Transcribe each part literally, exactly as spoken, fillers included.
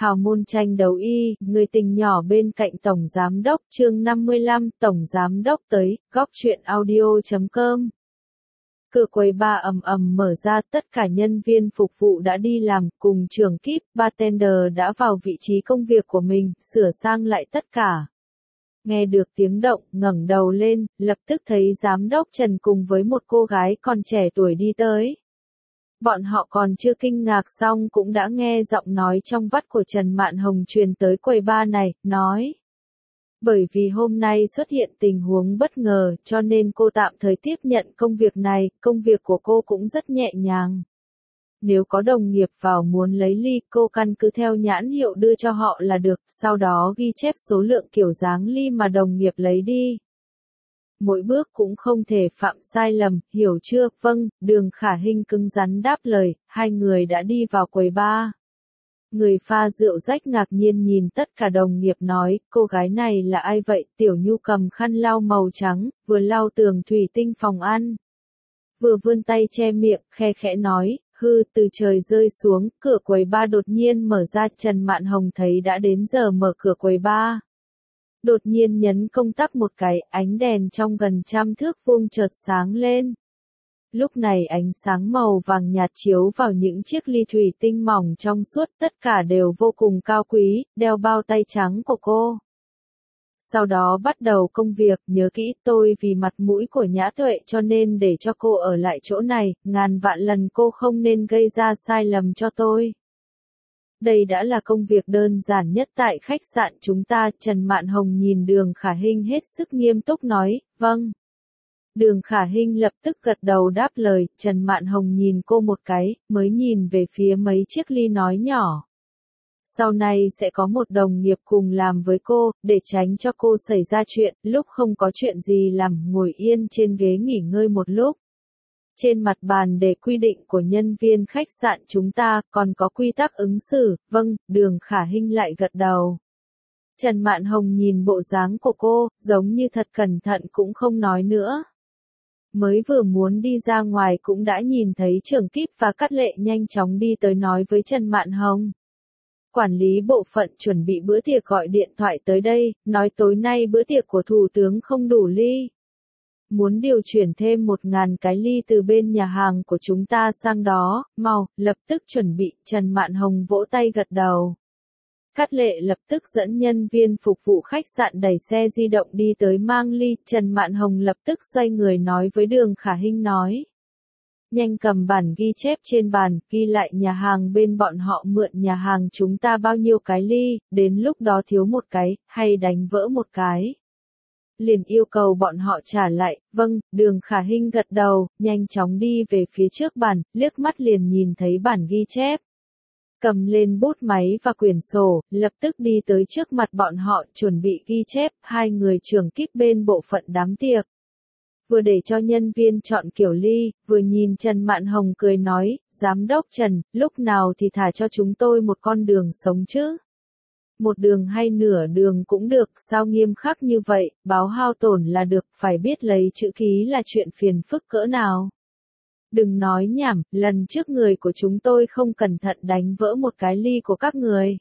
Hào môn tranh đấu y, người tình nhỏ bên cạnh Tổng Giám Đốc chương năm mươi lăm Tổng Giám Đốc tới, góc truyện audio chấm com. Cửa quầy bar ầm ầm mở ra, tất cả nhân viên phục vụ đã đi làm, cùng trưởng kíp, bartender đã vào vị trí công việc của mình, sửa sang lại tất cả. Nghe được tiếng động, ngẩng đầu lên, lập tức thấy Giám Đốc Trần cùng với một cô gái còn trẻ tuổi đi tới. Bọn họ còn chưa kinh ngạc xong cũng đã nghe giọng nói trong vắt của Trần Mạn Hồng truyền tới quầy bar này, nói. Bởi vì hôm nay xuất hiện tình huống bất ngờ cho nên cô tạm thời tiếp nhận công việc này, công việc của cô cũng rất nhẹ nhàng. Nếu có đồng nghiệp vào muốn lấy ly, cô căn cứ theo nhãn hiệu đưa cho họ là được, sau đó ghi chép số lượng kiểu dáng ly mà đồng nghiệp lấy đi. Mỗi bước cũng không thể phạm sai lầm, hiểu chưa? Vâng, Đường Khả Hinh cứng rắn đáp lời, hai người đã đi vào quầy bar. Người pha rượu rách ngạc nhiên nhìn tất cả đồng nghiệp nói, cô gái này là ai vậy? Tiểu Nhu cầm khăn lau màu trắng, vừa lau tường thủy tinh phòng ăn. Vừa vươn tay che miệng, khe khẽ nói, hư, từ trời rơi xuống, cửa quầy bar đột nhiên mở ra, Trần Mạn Hồng thấy đã đến giờ mở cửa quầy bar. Đột nhiên nhấn công tắc một cái, ánh đèn trong gần trăm thước vuông chợt sáng lên. Lúc này ánh sáng màu vàng nhạt chiếu vào những chiếc ly thủy tinh mỏng trong suốt, tất cả đều vô cùng cao quý, đeo bao tay trắng của cô. Sau đó bắt đầu công việc, nhớ kỹ, tôi vì mặt mũi của Nhã Tuệ cho nên để cho cô ở lại chỗ này, ngàn vạn lần cô không nên gây ra sai lầm cho tôi. Đây đã là công việc đơn giản nhất tại khách sạn chúng ta, Trần Mạn Hồng nhìn Đường Khả Hinh hết sức nghiêm túc nói, vâng. Đường Khả Hinh lập tức gật đầu đáp lời, Trần Mạn Hồng nhìn cô một cái, mới nhìn về phía mấy chiếc ly nói nhỏ. Sau này sẽ có một đồng nghiệp cùng làm với cô, để tránh cho cô xảy ra chuyện, lúc không có chuyện gì làm, ngồi yên trên ghế nghỉ ngơi một lúc. Trên mặt bàn để quy định của nhân viên khách sạn chúng ta, còn có quy tắc ứng xử, vâng, Đường Khả Hinh lại gật đầu. Trần Mạn Hồng nhìn bộ dáng của cô, giống như thật cẩn thận cũng không nói nữa. Mới vừa muốn đi ra ngoài cũng đã nhìn thấy trưởng kíp và Cát Lệ nhanh chóng đi tới nói với Trần Mạn Hồng. Quản lý bộ phận chuẩn bị bữa tiệc gọi điện thoại tới đây, nói tối nay bữa tiệc của Thủ tướng không đủ ly. Muốn điều chuyển thêm một ngàn cái ly từ bên nhà hàng của chúng ta sang đó, mau, lập tức chuẩn bị, Trần Mạn Hồng vỗ tay gật đầu. Cát Lệ lập tức dẫn nhân viên phục vụ khách sạn đẩy xe di động đi tới mang ly, Trần Mạn Hồng lập tức xoay người nói với Đường Khả Hinh nói. Nhanh cầm bản ghi chép trên bàn, ghi lại nhà hàng bên bọn họ mượn nhà hàng chúng ta bao nhiêu cái ly, đến lúc đó thiếu một cái, hay đánh vỡ một cái. Liền yêu cầu bọn họ trả lại, vâng, Đường Khả Hinh gật đầu, nhanh chóng đi về phía trước bàn, liếc mắt liền nhìn thấy bản ghi chép. Cầm lên bút máy và quyển sổ, lập tức đi tới trước mặt bọn họ, chuẩn bị ghi chép, hai người trưởng kíp bên bộ phận đám tiệc. Vừa để cho nhân viên chọn kiểu ly, vừa nhìn Trần Mạn Hồng cười nói, Giám đốc Trần, lúc nào thì thả cho chúng tôi một con đường sống chứ? Một đường hay nửa đường cũng được, sao nghiêm khắc như vậy, báo hao tổn là được, phải biết lấy chữ ký là chuyện phiền phức cỡ nào. Đừng nói nhảm, lần trước người của chúng tôi không cẩn thận đánh vỡ một cái ly của các người.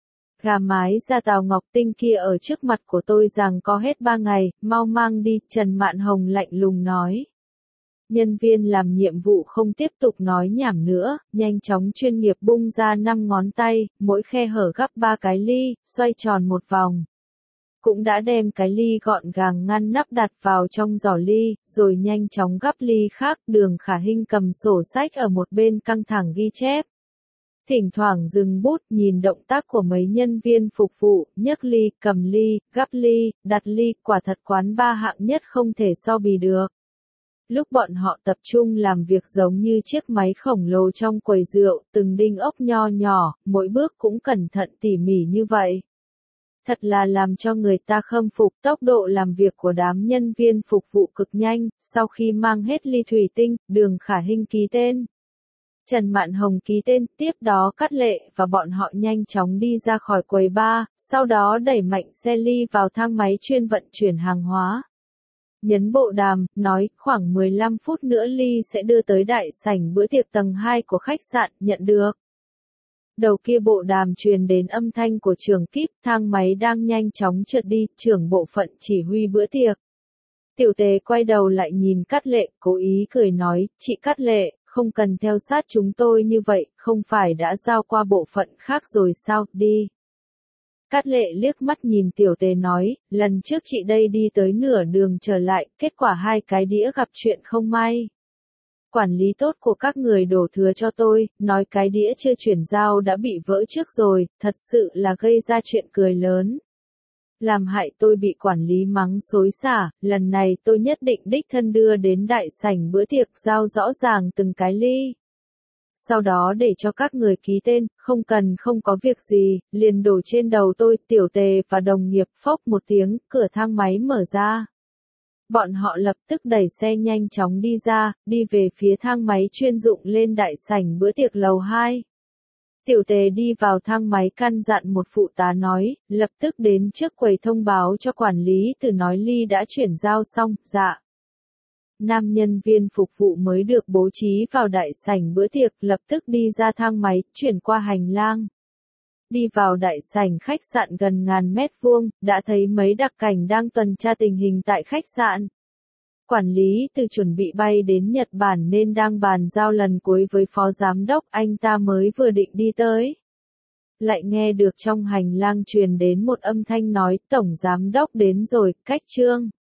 Gà mái ra Tào Ngọc Tinh kia ở trước mặt của tôi rằng có hết ba ngày, mau mang đi, Trần Mạn Hồng lạnh lùng nói. Nhân viên làm nhiệm vụ không tiếp tục nói nhảm nữa, nhanh chóng chuyên nghiệp bung ra năm ngón tay, mỗi khe hở gắp ba cái ly, xoay tròn một vòng. Cũng đã đem cái ly gọn gàng ngăn nắp đặt vào trong giỏ ly, rồi nhanh chóng gắp ly khác, Đường Khả Hinh cầm sổ sách ở một bên căng thẳng ghi chép. Thỉnh thoảng dừng bút nhìn động tác của mấy nhân viên phục vụ, nhấc ly, cầm ly, gắp ly, đặt ly, quả thật quán ba hạng nhất không thể so bì được. Lúc bọn họ tập trung làm việc giống như chiếc máy khổng lồ trong quầy rượu, từng đinh ốc nho nhỏ, mỗi bước cũng cẩn thận tỉ mỉ như vậy. Thật là làm cho người ta khâm phục, tốc độ làm việc của đám nhân viên phục vụ cực nhanh, sau khi mang hết ly thủy tinh, Đường Khả Hinh ký tên. Trần Mạn Hồng ký tên, tiếp đó Cát Lệ và bọn họ nhanh chóng đi ra khỏi quầy bar, sau đó đẩy mạnh xe ly vào thang máy chuyên vận chuyển hàng hóa. Nhấn bộ đàm, nói, khoảng mười lăm phút nữa ly sẽ đưa tới đại sảnh bữa tiệc tầng hai của khách sạn, nhận được. Đầu kia bộ đàm truyền đến âm thanh của trưởng kíp, thang máy đang nhanh chóng trượt đi, trưởng bộ phận chỉ huy bữa tiệc. Tiểu Tề quay đầu lại nhìn Cát Lệ, cố ý cười nói, chị Cát Lệ, không cần theo sát chúng tôi như vậy, không phải đã giao qua bộ phận khác rồi sao, đi. Cát Lệ liếc mắt nhìn Tiểu Tề nói, lần trước chị đây đi tới nửa đường trở lại, kết quả hai cái đĩa gặp chuyện không may. Quản lý tốt của các người đổ thừa cho tôi, nói cái đĩa chưa chuyển giao đã bị vỡ trước rồi, thật sự là gây ra chuyện cười lớn. Làm hại tôi bị quản lý mắng xối xả, lần này tôi nhất định đích thân đưa đến đại sảnh bữa tiệc giao rõ ràng từng cái ly. Sau đó để cho các người ký tên, không cần không có việc gì, liền đổ trên đầu tôi, Tiểu Tề và đồng nghiệp phốc một tiếng, cửa thang máy mở ra. Bọn họ lập tức đẩy xe nhanh chóng đi ra, đi về phía thang máy chuyên dụng lên đại sảnh bữa tiệc lầu hai. Tiểu Tề đi vào thang máy căn dặn một phụ tá nói, lập tức đến trước quầy thông báo cho quản lý từ nói ly đã chuyển giao xong, dạ. Nam nhân viên phục vụ mới được bố trí vào đại sảnh bữa tiệc lập tức đi ra thang máy, chuyển qua hành lang. Đi vào đại sảnh khách sạn gần ngàn mét vuông, đã thấy mấy đặc cảnh đang tuần tra tình hình tại khách sạn. Quản lý từ chuẩn bị bay đến Nhật Bản nên đang bàn giao lần cuối với phó giám đốc, anh ta mới vừa định đi tới. Lại nghe được trong hành lang truyền đến một âm thanh nói, tổng giám đốc đến rồi, cách trương.